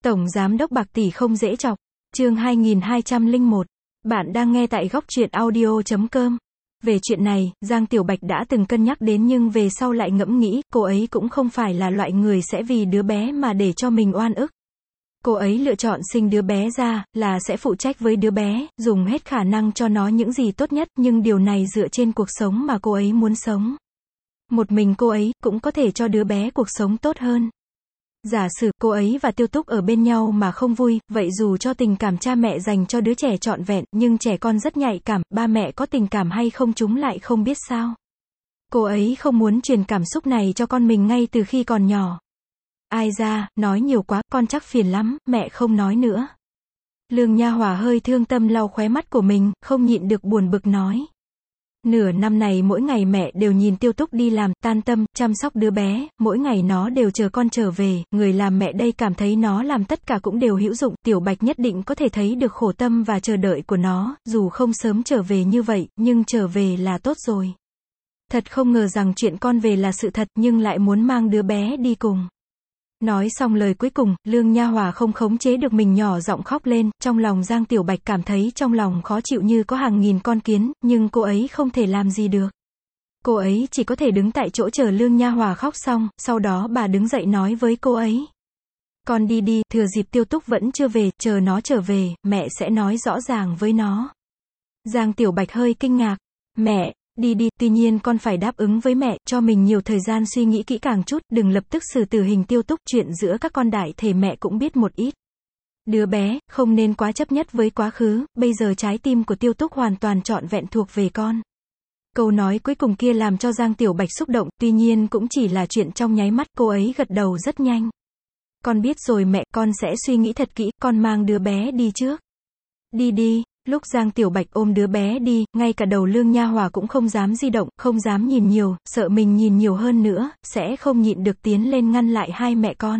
Tổng Giám đốc bạc tỷ không dễ chọc. Chương 2201. Bạn đang nghe tại góc truyện audio.com. Về chuyện này, Giang Tiểu Bạch đã từng cân nhắc đến nhưng về sau lại ngẫm nghĩ, cô ấy cũng không phải là loại người sẽ vì đứa bé mà để cho mình oan ức. Cô ấy lựa chọn sinh đứa bé ra, là sẽ phụ trách với đứa bé, dùng hết khả năng cho nó những gì tốt nhất, nhưng điều này dựa trên cuộc sống mà cô ấy muốn sống. Một mình cô ấy, cũng có thể cho đứa bé cuộc sống tốt hơn. Giả sử cô ấy và Tiêu Túc ở bên nhau mà không vui, vậy dù cho tình cảm cha mẹ dành cho đứa trẻ trọn vẹn, nhưng trẻ con rất nhạy cảm, ba mẹ có tình cảm hay không chúng lại không biết sao. Cô ấy không muốn truyền cảm xúc này cho con mình ngay từ khi còn nhỏ. Ai ra, nói nhiều quá, con chắc phiền lắm, mẹ không nói nữa. Lương Nha Hòa hơi thương tâm lau khóe mắt của mình, không nhịn được buồn bực nói. Nửa năm này mỗi ngày mẹ đều nhìn Tiêu Túc đi làm, tan tâm, chăm sóc đứa bé, mỗi ngày nó đều chờ con trở về, người làm mẹ đây cảm thấy nó làm tất cả cũng đều hữu dụng, Tiểu Bạch nhất định có thể thấy được khổ tâm và chờ đợi của nó, dù không sớm trở về như vậy, nhưng trở về là tốt rồi. Thật không ngờ rằng chuyện con về là sự thật, nhưng lại muốn mang đứa bé đi cùng. Nói xong lời cuối cùng, Lương Nha Hòa không khống chế được mình nhỏ giọng khóc lên, trong lòng Giang Tiểu Bạch cảm thấy trong lòng khó chịu như có hàng nghìn con kiến, nhưng cô ấy không thể làm gì được. Cô ấy chỉ có thể đứng tại chỗ chờ Lương Nha Hòa khóc xong, sau đó bà đứng dậy nói với cô ấy. Con đi đi, thừa dịp Tiêu Túc vẫn chưa về, chờ nó trở về, mẹ sẽ nói rõ ràng với nó. Giang Tiểu Bạch hơi kinh ngạc. Mẹ, đi đi, tuy nhiên con phải đáp ứng với mẹ, cho mình nhiều thời gian suy nghĩ kỹ càng chút, đừng lập tức xử tử hình Tiêu Túc, chuyện giữa các con đại thể mẹ cũng biết một ít. Đứa bé, không nên quá chấp nhất với quá khứ, bây giờ trái tim của Tiêu Túc hoàn toàn trọn vẹn thuộc về con. Câu nói cuối cùng kia làm cho Giang Tiểu Bạch xúc động, tuy nhiên cũng chỉ là chuyện trong nháy mắt, cô ấy gật đầu rất nhanh. Con biết rồi mẹ, con sẽ suy nghĩ thật kỹ, con mang đứa bé đi trước. Đi đi. Lúc Giang Tiểu Bạch ôm đứa bé đi, ngay cả đầu Lương Nha Hòa cũng không dám di động, không dám nhìn nhiều, sợ mình nhìn nhiều hơn nữa, sẽ không nhịn được tiến lên ngăn lại hai mẹ con.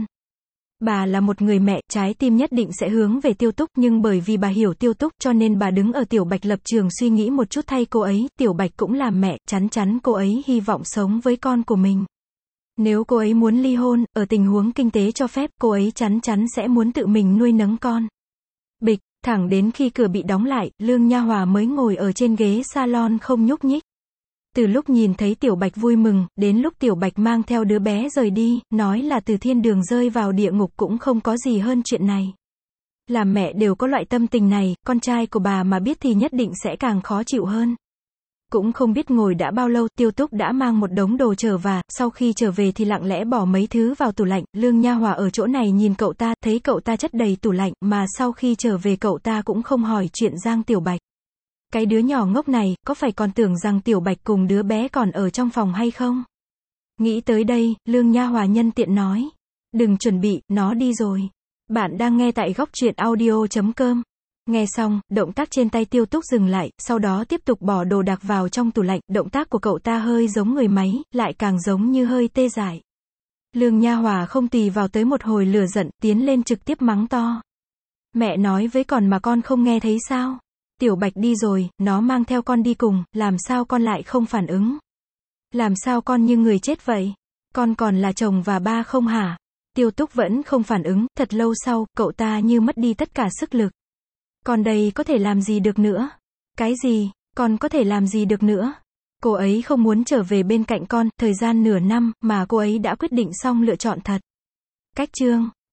Bà là một người mẹ, trái tim nhất định sẽ hướng về Tiêu Túc, nhưng bởi vì bà hiểu Tiêu Túc, cho nên bà đứng ở Tiểu Bạch lập trường suy nghĩ một chút thay cô ấy, Tiểu Bạch cũng là mẹ, chắn chắn cô ấy hy vọng sống với con của mình. Nếu cô ấy muốn ly hôn, ở tình huống kinh tế cho phép, cô ấy chắn chắn sẽ muốn tự mình nuôi nấng con. Bịch. Thẳng đến khi cửa bị đóng lại, Lương Nha Hòa mới ngồi ở trên ghế salon không nhúc nhích. Từ lúc nhìn thấy Tiểu Bạch vui mừng, đến lúc Tiểu Bạch mang theo đứa bé rời đi, nói là từ thiên đường rơi vào địa ngục cũng không có gì hơn chuyện này. Làm mẹ đều có loại tâm tình này, con trai của bà mà biết thì nhất định sẽ càng khó chịu hơn. Cũng không biết ngồi đã bao lâu, Tiêu Túc đã mang một đống đồ trở và, sau khi trở về thì lặng lẽ bỏ mấy thứ vào tủ lạnh, Lương Nha Hòa ở chỗ này nhìn cậu ta, thấy cậu ta chất đầy tủ lạnh, mà sau khi trở về cậu ta cũng không hỏi chuyện Giang Tiểu Bạch. Cái đứa nhỏ ngốc này, có phải còn tưởng rằng Tiểu Bạch cùng đứa bé còn ở trong phòng hay không? Nghĩ tới đây, Lương Nha Hòa nhân tiện nói. Đừng chuẩn bị, nó đi rồi. Bạn đang nghe tại góc truyện audio.com. Nghe xong, động tác trên tay Tiêu Túc dừng lại, sau đó tiếp tục bỏ đồ đạc vào trong tủ lạnh, động tác của cậu ta hơi giống người máy, lại càng giống như hơi tê dại. Lương Nha Hòa không tùy vào tới một hồi lửa giận, tiến lên trực tiếp mắng to. Mẹ nói với con mà con không nghe thấy sao? Tiểu Bạch đi rồi, nó mang theo con đi cùng, làm sao con lại không phản ứng? Làm sao con như người chết vậy? Con còn là chồng và ba không hả? Tiêu Túc vẫn không phản ứng, thật lâu sau, cậu ta như mất đi tất cả sức lực. Con đây có thể làm gì được nữa? Cái gì? Con có thể làm gì được nữa? Cô ấy không muốn trở về bên cạnh con, thời gian nửa năm, mà cô ấy đã quyết định xong lựa chọn thật. Cách chương